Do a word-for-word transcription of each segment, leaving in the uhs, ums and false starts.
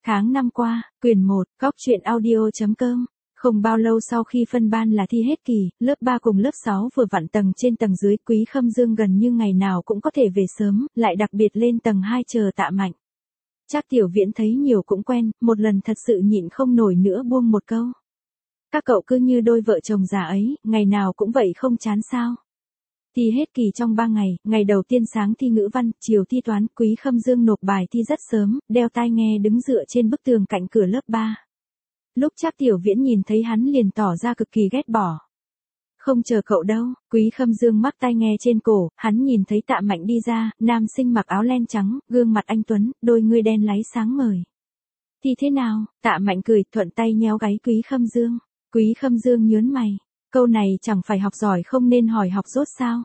Tháng năm qua, quyển một, góc truyện audio.com. Không bao lâu sau khi phân ban là thi hết kỳ, lớp ba cùng lớp sáu vừa vặn tầng trên tầng dưới, Quý Khâm Dương gần như ngày nào cũng có thể về sớm, lại đặc biệt lên tầng hai chờ Tạ Mạnh. Trác Tiểu Viễn thấy nhiều cũng quen, một lần thật sự nhịn không nổi nữa buông một câu. Các cậu cứ như đôi vợ chồng già ấy, ngày nào cũng vậy không chán sao? Thi hết kỳ trong ba ngày, ngày đầu tiên sáng thi ngữ văn, chiều thi toán, Quý Khâm Dương nộp bài thi rất sớm, đeo tai nghe đứng dựa trên bức tường cạnh cửa lớp ba. Lúc Trác Tiểu Viễn nhìn thấy hắn liền tỏ ra cực kỳ ghét bỏ. Không chờ cậu đâu, Quý Khâm Dương mắc tai nghe trên cổ, hắn nhìn thấy Tạ Mạnh đi ra, nam sinh mặc áo len trắng, gương mặt anh tuấn, đôi ngươi đen láy sáng ngời. Thì thế nào? Tạ Mạnh cười, thuận tay nhéo gáy Quý Khâm Dương. Quý Khâm Dương nhớn mày, câu này chẳng phải học giỏi không nên hỏi học dốt sao?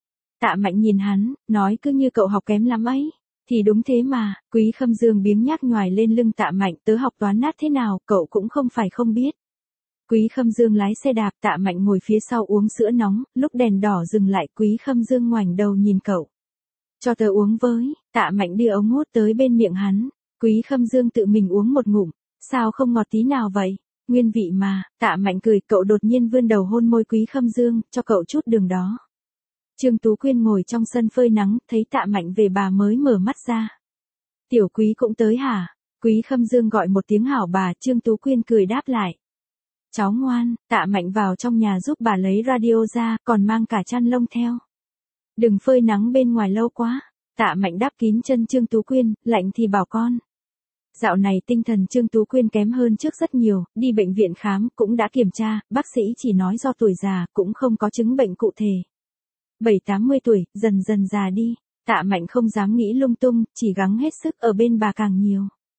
Tạ Mạnh nhìn hắn, nói cứ như cậu học kém lắm ấy. Thì đúng thế mà, Quý Khâm Dương biếng nhác nhoài lên lưng Tạ Mạnh, tớ học toán nát thế nào, cậu cũng không phải không biết. Quý Khâm Dương lái xe đạp, Tạ Mạnh ngồi phía sau uống sữa nóng, lúc đèn đỏ dừng lại, Quý Khâm Dương ngoảnh đầu nhìn cậu. Cho tớ uống với, Tạ Mạnh đưa ống hút tới bên miệng hắn. Quý Khâm Dương tự mình uống một ngụm, sao không ngọt tí nào vậy? Nguyên vị mà, Tạ Mạnh cười, cậu đột nhiên vươn đầu hôn môi Quý Khâm Dương, cho cậu chút đường đó. Trương Tú Quyên ngồi trong sân phơi nắng, thấy Tạ Mạnh về bà mới mở mắt ra. Tiểu Quý cũng tới hả? Quý Khâm Dương gọi một tiếng hảo bà, Trương Tú Quyên cười đáp lại. Cháu ngoan, Tạ Mạnh vào trong nhà giúp bà lấy radio ra, còn mang cả chăn lông theo. Đừng phơi nắng bên ngoài lâu quá. Tạ Mạnh đắp kín chân Trương Tú Quyên, lạnh thì bảo con. Dạo này tinh thần Trương Tú Quyên kém hơn trước rất nhiều, đi bệnh viện khám, cũng đã kiểm tra, bác sĩ chỉ nói do tuổi già, cũng không có chứng bệnh cụ thể. Bảy tám mươi tuổi, dần dần già đi. Tạ Mạnh không dám nghĩ lung tung, chỉ gắng hết sức ở bên bà càng nhiều.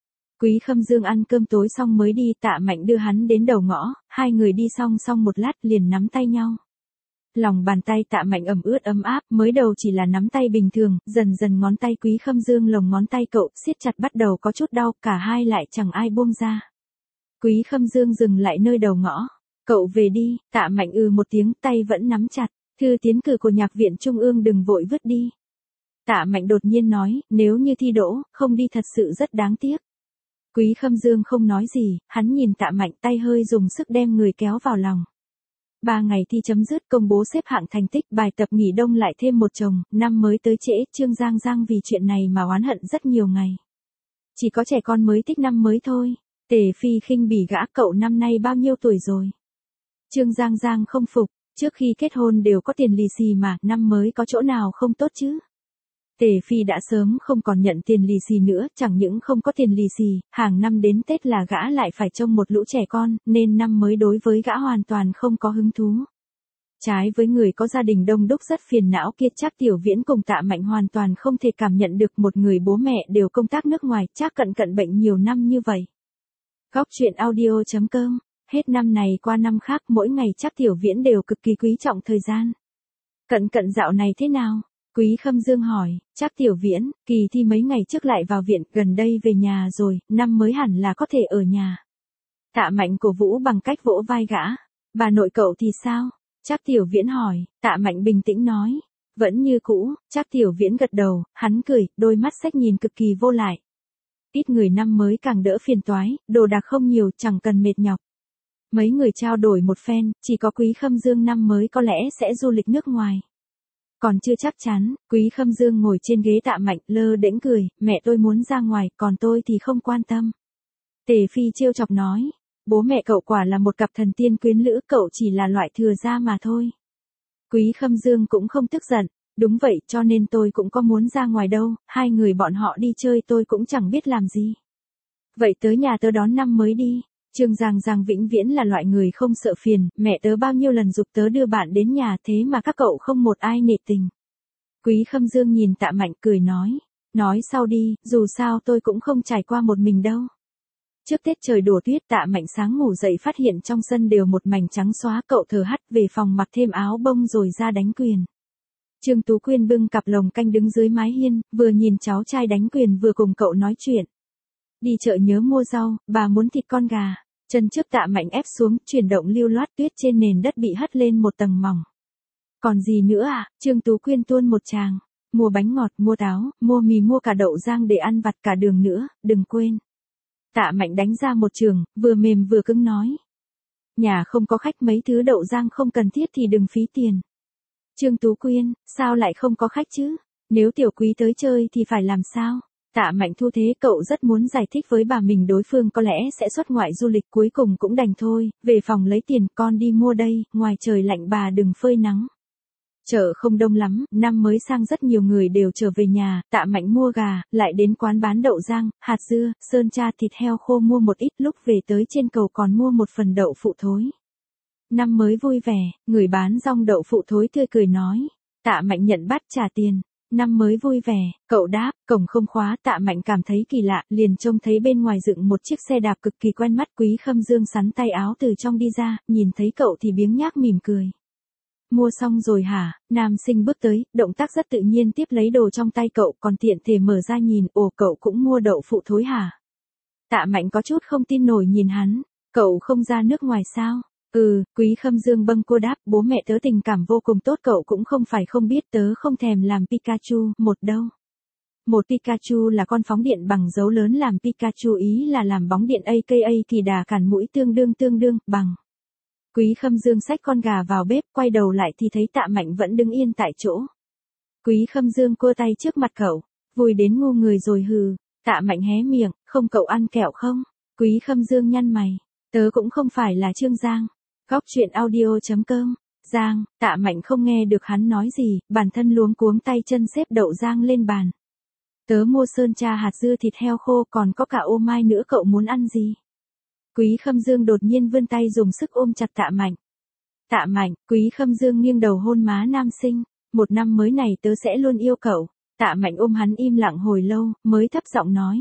Quý Khâm Dương ăn cơm tối xong mới đi, Tạ Mạnh đưa hắn đến đầu ngõ, hai người đi song song một lát liền nắm tay nhau. Lòng bàn tay Tạ Mạnh ẩm ướt ấm áp, mới đầu chỉ là nắm tay bình thường, dần dần ngón tay Quý Khâm Dương lồng ngón tay cậu siết chặt bắt đầu có chút đau, cả hai lại chẳng ai buông ra. Quý Khâm Dương dừng lại nơi đầu ngõ. Cậu về đi, Tạ Mạnh ừ một tiếng, tay vẫn nắm chặt. Thư tiến cử của Nhạc viện Trung ương đừng vội vứt đi. Tạ Mạnh đột nhiên nói, nếu như thi đỗ, không đi thật sự rất đáng tiếc. Quý Khâm Dương không nói gì, hắn nhìn Tạ Mạnh, tay hơi dùng sức đem người kéo vào lòng. Ba ngày thi chấm dứt, công bố xếp hạng thành tích, bài tập nghỉ đông lại thêm một chồng, năm mới tới trễ, Trương Giang Giang vì chuyện này mà oán hận rất nhiều ngày. Chỉ có trẻ con mới thích năm mới thôi. Tề Phi khinh bỉ gã, cậu năm nay bao nhiêu tuổi rồi? Trương Giang Giang không phục. Trước khi kết hôn đều có tiền lì xì mà, năm mới có chỗ nào không tốt chứ? Tề Phi đã sớm không còn nhận tiền lì xì nữa, chẳng những không có tiền lì xì, hàng năm đến Tết là gã lại phải trông một lũ trẻ con, nên năm mới đối với gã hoàn toàn không có hứng thú. Trái với người có gia đình đông đúc rất phiền não kia, Trác Tiểu Viễn cùng Tạ Mạnh hoàn toàn không thể cảm nhận được một người bố mẹ đều công tác nước ngoài, Trác Cận Cận bệnh nhiều năm như vậy. Góc truyện audio.com. Hết năm này qua năm khác, mỗi ngày Trác Tiểu Viễn đều cực kỳ quý trọng thời gian. Cận Cận dạo này thế nào? Quý Khâm Dương hỏi. Trác Tiểu Viễn, kỳ thi mấy ngày trước lại vào viện, gần đây về nhà rồi, năm mới hẳn là có thể ở nhà. Tạ Mạnh cổ vũ bằng cách vỗ vai gã. Bà nội cậu thì sao? Trác Tiểu Viễn hỏi. Tạ Mạnh bình tĩnh nói. Vẫn như cũ. Trác Tiểu Viễn gật đầu, hắn cười, đôi mắt sách nhìn cực kỳ vô lại. Ít người năm mới càng đỡ phiền toái, đồ đạc không nhiều, chẳng cần mệt nhọc. Mấy người trao đổi một phen, chỉ có Quý Khâm Dương năm mới có lẽ sẽ du lịch nước ngoài. Còn chưa chắc chắn, Quý Khâm Dương ngồi trên ghế Tạ Mạnh, lơ đễnh cười, mẹ tôi muốn ra ngoài, còn tôi thì không quan tâm. Tề Phi trêu chọc nói, bố mẹ cậu quả là một cặp thần tiên quyến lữ, cậu chỉ là loại thừa gia mà thôi. Quý Khâm Dương cũng không tức giận, đúng vậy, cho nên tôi cũng có muốn ra ngoài đâu, hai người bọn họ đi chơi tôi cũng chẳng biết làm gì. Vậy tới nhà tớ đón năm mới đi. Trương Giang Giang vĩnh viễn là loại người không sợ phiền, mẹ tớ bao nhiêu lần giục tớ đưa bạn đến nhà, thế mà các cậu không một ai nể tình. Quý Khâm Dương nhìn Tạ Mạnh cười nói, nói sau đi, dù sao tôi cũng không trải qua một mình đâu. Trước Tết trời đổ tuyết, Tạ Mạnh sáng ngủ dậy phát hiện trong sân đều một mảnh trắng xóa, cậu thở hắt về phòng mặc thêm áo bông rồi ra đánh quyền. Trương Tú Quyên bưng cặp lồng canh đứng dưới mái hiên, vừa nhìn cháu trai đánh quyền vừa cùng cậu nói chuyện. Đi chợ nhớ mua rau, bà muốn thịt con gà. Chân trước Tạ Mạnh ép xuống, chuyển động lưu loát, tuyết trên nền đất bị hất lên một tầng mỏng. Còn gì nữa à? Trương Tú Quyên tuôn một tràng. Mua bánh ngọt, mua táo, mua mì, mua cả đậu rang để ăn vặt, cả đường nữa, đừng quên. Tạ Mạnh đánh ra một trường, vừa mềm vừa cứng nói. Nhà không có khách mấy thứ đậu rang không cần thiết thì đừng phí tiền. Trương Tú Quyên, sao lại không có khách chứ? Nếu tiểu quý tới chơi thì phải làm sao? Tạ Mạnh thu thế cậu rất muốn giải thích với bà mình đối phương có lẽ sẽ xuất ngoại du lịch cuối cùng cũng đành thôi, về phòng lấy tiền con đi mua đây, ngoài trời lạnh bà đừng phơi nắng. Chợ không đông lắm, năm mới sang rất nhiều người đều trở về nhà, Tạ Mạnh mua gà, lại đến quán bán đậu rang, hạt dưa, sơn tra thịt heo khô mua một ít lúc về tới trên cầu còn mua một phần đậu phụ thối. Năm mới vui vẻ, người bán rong đậu phụ thối tươi cười nói. Tạ Mạnh nhận bắt trả tiền. Năm mới vui vẻ, cậu đáp, cổng không khóa. Tạ Mạnh cảm thấy kỳ lạ, liền trông thấy bên ngoài dựng một chiếc xe đạp cực kỳ quen mắt. Quý Khâm Dương sắn tay áo từ trong đi ra, nhìn thấy cậu thì biếng nhác mỉm cười. Mua xong rồi hả? Nam sinh bước tới, động tác rất tự nhiên tiếp lấy đồ trong tay cậu, còn tiện thể mở ra nhìn, ồ cậu cũng mua đậu phụ thối hả? Tạ Mạnh có chút không tin nổi nhìn hắn, cậu không ra nước ngoài sao? Ừ, Quý Khâm Dương bâng cô đáp, bố mẹ tớ tình cảm vô cùng tốt, cậu cũng không phải không biết tớ không thèm làm Pikachu, một đâu. Một Pikachu là con phóng điện bằng dấu lớn, làm Pikachu ý là làm bóng điện aka kỳ đà cản mũi tương đương tương đương, bằng. Quý Khâm Dương xách con gà vào bếp, quay đầu lại thì thấy Tạ Mạnh vẫn đứng yên tại chỗ. Quý Khâm Dương cua tay trước mặt cậu, vui đến ngu người rồi hừ. Tạ Mạnh hé miệng, không cậu ăn kẹo không? Quý Khâm Dương nhăn mày, tớ cũng không phải là Trương Giang. Góc truyện audio chấm com. Giang, Tạ Mạnh không nghe được hắn nói gì, bản thân luống cuống tay chân xếp đậu rang lên bàn. Tớ mua sơn tra hạt dưa thịt heo khô, còn có cả ô mai nữa, cậu muốn ăn gì? Quý Khâm Dương đột nhiên vươn tay dùng sức ôm chặt Tạ Mạnh. Tạ Mạnh, Quý Khâm Dương nghiêng đầu hôn má nam sinh, một năm mới này tớ sẽ luôn yêu cậu. Tạ Mạnh ôm hắn im lặng hồi lâu, mới thấp giọng nói.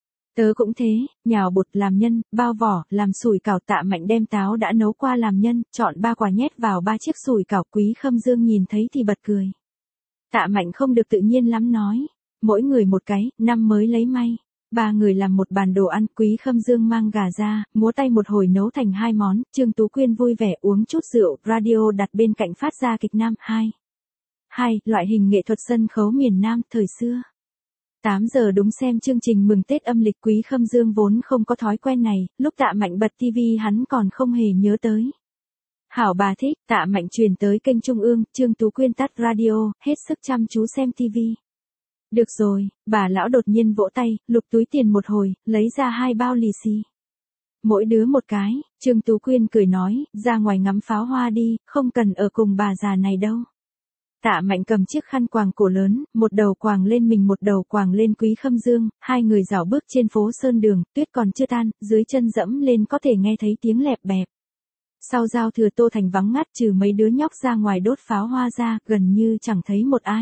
Tớ cũng thế, nhào bột làm nhân, bao vỏ, làm sủi cảo. Tạ Mạnh đem táo đã nấu qua làm nhân, chọn ba quả nhét vào ba chiếc sủi cảo. Quý Khâm Dương nhìn thấy thì bật cười. Tạ Mạnh không được tự nhiên lắm nói, mỗi người một cái, năm mới lấy may. Ba người làm một bàn đồ ăn, Quý Khâm Dương mang gà ra, múa tay một hồi nấu thành hai món, Trương Tú Quyên vui vẻ uống chút rượu, radio đặt bên cạnh phát ra kịch nam hai. Hai, loại hình nghệ thuật sân khấu miền Nam thời xưa. tám giờ đúng xem chương trình mừng Tết âm lịch. Quý Khâm Dương vốn không có thói quen này, lúc Tạ Mạnh bật tivi hắn còn không hề nhớ tới. Hảo bà thích, Tạ Mạnh truyền tới kênh Trung ương, Trương Tú Quyên tắt radio, hết sức chăm chú xem tivi. Được rồi, bà lão đột nhiên vỗ tay, lục túi tiền một hồi, lấy ra hai bao lì xì. Mỗi đứa một cái, Trương Tú Quyên cười nói, ra ngoài ngắm pháo hoa đi, không cần ở cùng bà già này đâu. Tạ Mạnh cầm chiếc khăn quàng cổ lớn, một đầu quàng lên mình một đầu quàng lên Quý Khâm Dương, hai người rảo bước trên phố Sơn Đường, tuyết còn chưa tan, dưới chân dẫm lên có thể nghe thấy tiếng lẹp bẹp. Sau giao thừa Tô Thành vắng ngắt, trừ mấy đứa nhóc ra ngoài đốt pháo hoa ra, gần như chẳng thấy một ai.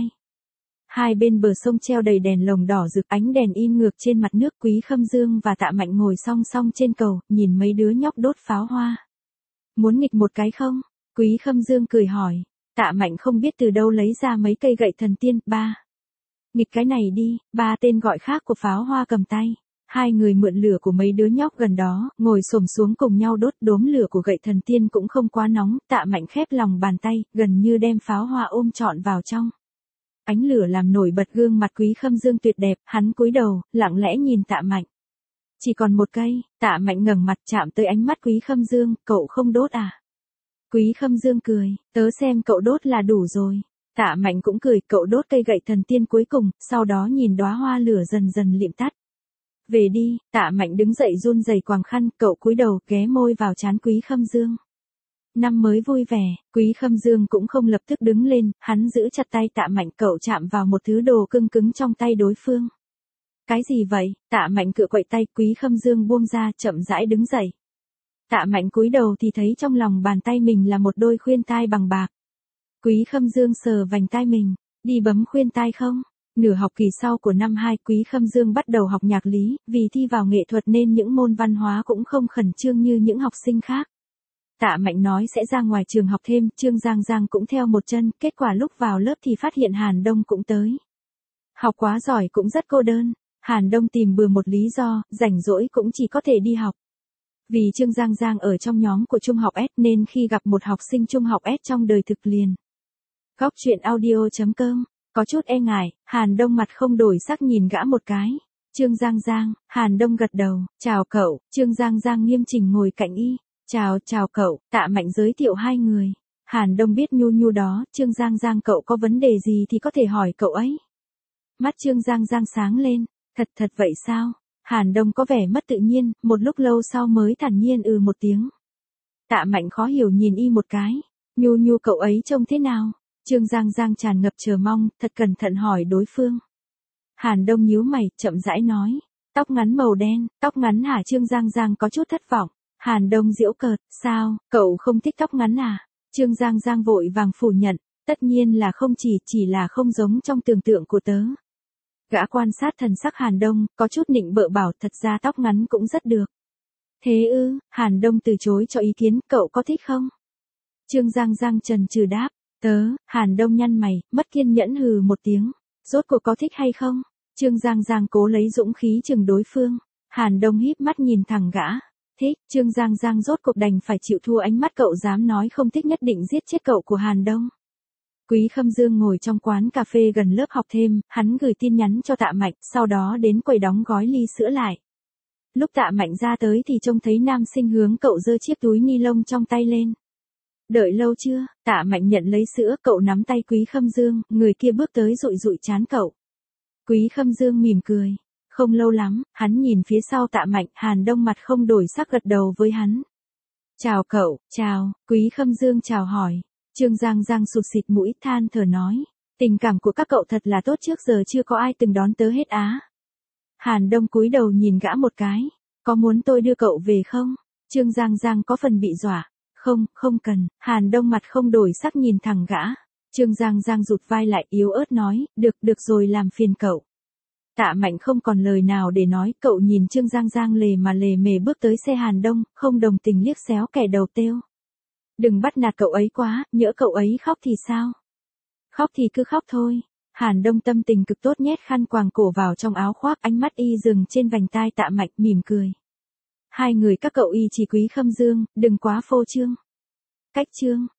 Hai bên bờ sông treo đầy đèn lồng đỏ rực, ánh đèn in ngược trên mặt nước. Quý Khâm Dương và Tạ Mạnh ngồi song song trên cầu, nhìn mấy đứa nhóc đốt pháo hoa. Muốn nghịch một cái không? Quý Khâm Dương cười hỏi. Tạ Mạnh không biết từ đâu lấy ra mấy cây gậy thần tiên. Ba. Nghịch cái này đi, ba tên gọi khác của pháo hoa cầm tay. Hai người mượn lửa của mấy đứa nhóc gần đó, ngồi xổm xuống cùng nhau đốt. Đốm lửa của gậy thần tiên cũng không quá nóng, Tạ Mạnh khép lòng bàn tay, gần như đem pháo hoa ôm trọn vào trong. Ánh lửa làm nổi bật gương mặt Quý Khâm Dương tuyệt đẹp, hắn cúi đầu, lặng lẽ nhìn Tạ Mạnh. Chỉ còn một cây. Tạ Mạnh ngẩng mặt chạm tới ánh mắt Quý Khâm Dương, cậu không đốt à? Quý Khâm Dương cười, tớ xem cậu đốt là đủ rồi. Tạ Mạnh cũng cười, cậu đốt cây gậy thần tiên cuối cùng, sau đó nhìn đóa hoa lửa dần dần liệm tắt. Về đi. Tạ Mạnh đứng dậy run rẩy quàng khăn, cậu cúi đầu, ghé môi vào trán Quý Khâm Dương. Năm mới vui vẻ, Quý Khâm Dương cũng không lập tức đứng lên, hắn giữ chặt tay Tạ Mạnh, cậu chạm vào một thứ đồ cưng cứng trong tay đối phương. Cái gì vậy? Tạ Mạnh cựa quậy tay, Quý Khâm Dương buông ra, chậm rãi đứng dậy. Tạ Mạnh cúi đầu thì thấy trong lòng bàn tay mình là một đôi khuyên tai bằng bạc. Quý Khâm Dương sờ vành tai mình, đi bấm khuyên tai không? Nửa học kỳ sau của năm hai, Quý Khâm Dương bắt đầu học nhạc lý, vì thi vào nghệ thuật nên những môn văn hóa cũng không khẩn trương như những học sinh khác. Tạ Mạnh nói sẽ ra ngoài trường học thêm, Trương Giang Giang cũng theo một chân, kết quả lúc vào lớp thì phát hiện Hàn Đông cũng tới. Học quá giỏi cũng rất cô đơn, Hàn Đông tìm bừa một lý do, rảnh rỗi cũng chỉ có thể đi học. Vì Trương Giang Giang ở trong nhóm của trung học S nên khi gặp một học sinh trung học S trong đời thực liền. Góc truyện audio chấm com, có chút e ngại, Hàn Đông mặt không đổi sắc nhìn gã một cái. Trương Giang Giang, Hàn Đông gật đầu, chào cậu, Trương Giang Giang nghiêm chỉnh ngồi cạnh y, chào, chào cậu, Tạ Mạnh giới thiệu hai người. Hàn Đông biết nhu nhu đó, Trương Giang Giang cậu có vấn đề gì thì có thể hỏi cậu ấy. Mắt Trương Giang Giang sáng lên, thật thật vậy sao? Hàn Đông có vẻ mất tự nhiên, một lúc lâu sau mới thản nhiên ừ một tiếng. Tạ Mạnh khó hiểu nhìn y một cái, nhu nhu cậu ấy trông thế nào? Trương Giang Giang tràn ngập chờ mong, thật cẩn thận hỏi đối phương. Hàn Đông nhíu mày, chậm rãi nói, tóc ngắn màu đen, tóc ngắn hả? Trương Giang Giang có chút thất vọng. Hàn Đông giễu cợt, sao, cậu không thích tóc ngắn à? Trương Giang Giang vội vàng phủ nhận, tất nhiên là không, chỉ, chỉ là không giống trong tưởng tượng của tớ. Gã quan sát thần sắc Hàn Đông, có chút nịnh bợ bảo thật ra tóc ngắn cũng rất được. Thế ư? Hàn Đông từ chối cho ý kiến, cậu có thích không? Trương Giang Giang trần trừ đáp, tớ, Hàn Đông nhăn mày, mất kiên nhẫn hừ một tiếng, rốt cuộc có thích hay không? Trương Giang Giang cố lấy dũng khí chừng đối phương, Hàn Đông híp mắt nhìn thẳng gã, thích, Trương Giang Giang rốt cuộc đành phải chịu thua, ánh mắt cậu dám nói không thích nhất định giết chết cậu của Hàn Đông. Quý Khâm Dương ngồi trong quán cà phê gần lớp học thêm, hắn gửi tin nhắn cho Tạ Mạnh, sau đó đến quầy đóng gói ly sữa lại. Lúc Tạ Mạnh ra tới thì trông thấy nam sinh hướng cậu giơ chiếc túi ni lông trong tay lên. Đợi lâu chưa? Tạ Mạnh nhận lấy sữa, cậu nắm tay Quý Khâm Dương, người kia bước tới dụi dụi trán cậu. Quý Khâm Dương mỉm cười. Không lâu lắm, hắn nhìn phía sau Tạ Mạnh, Hàn Đông mặt không đổi sắc gật đầu với hắn. Chào cậu, chào, Quý Khâm Dương chào hỏi. Trương Giang Giang sụt xịt mũi than thở nói, tình cảm của các cậu thật là tốt, trước giờ chưa có ai từng đón tớ hết á. Hàn Đông cúi đầu nhìn gã một cái, có muốn tôi đưa cậu về không? Trương Giang Giang có phần bị dọa, không, không cần. Hàn Đông mặt không đổi sắc nhìn thẳng gã. Trương Giang Giang rụt vai lại yếu ớt nói, được, được rồi, làm phiền cậu. Tạ Mạnh không còn lời nào để nói, cậu nhìn Trương Giang Giang lề mà lề mề bước tới xe Hàn Đông, không đồng tình liếc xéo kẻ đầu têu. Đừng bắt nạt cậu ấy quá, nhỡ cậu ấy khóc thì sao? Khóc thì cứ khóc thôi. Hàn Đông tâm tình cực tốt, nhét khăn quàng cổ vào trong áo khoác, ánh mắt y dừng trên vành tai Tạ Mạnh, mỉm cười. Hai người các cậu y chỉ Quý Khâm Dương, đừng quá phô trương. Cách trương.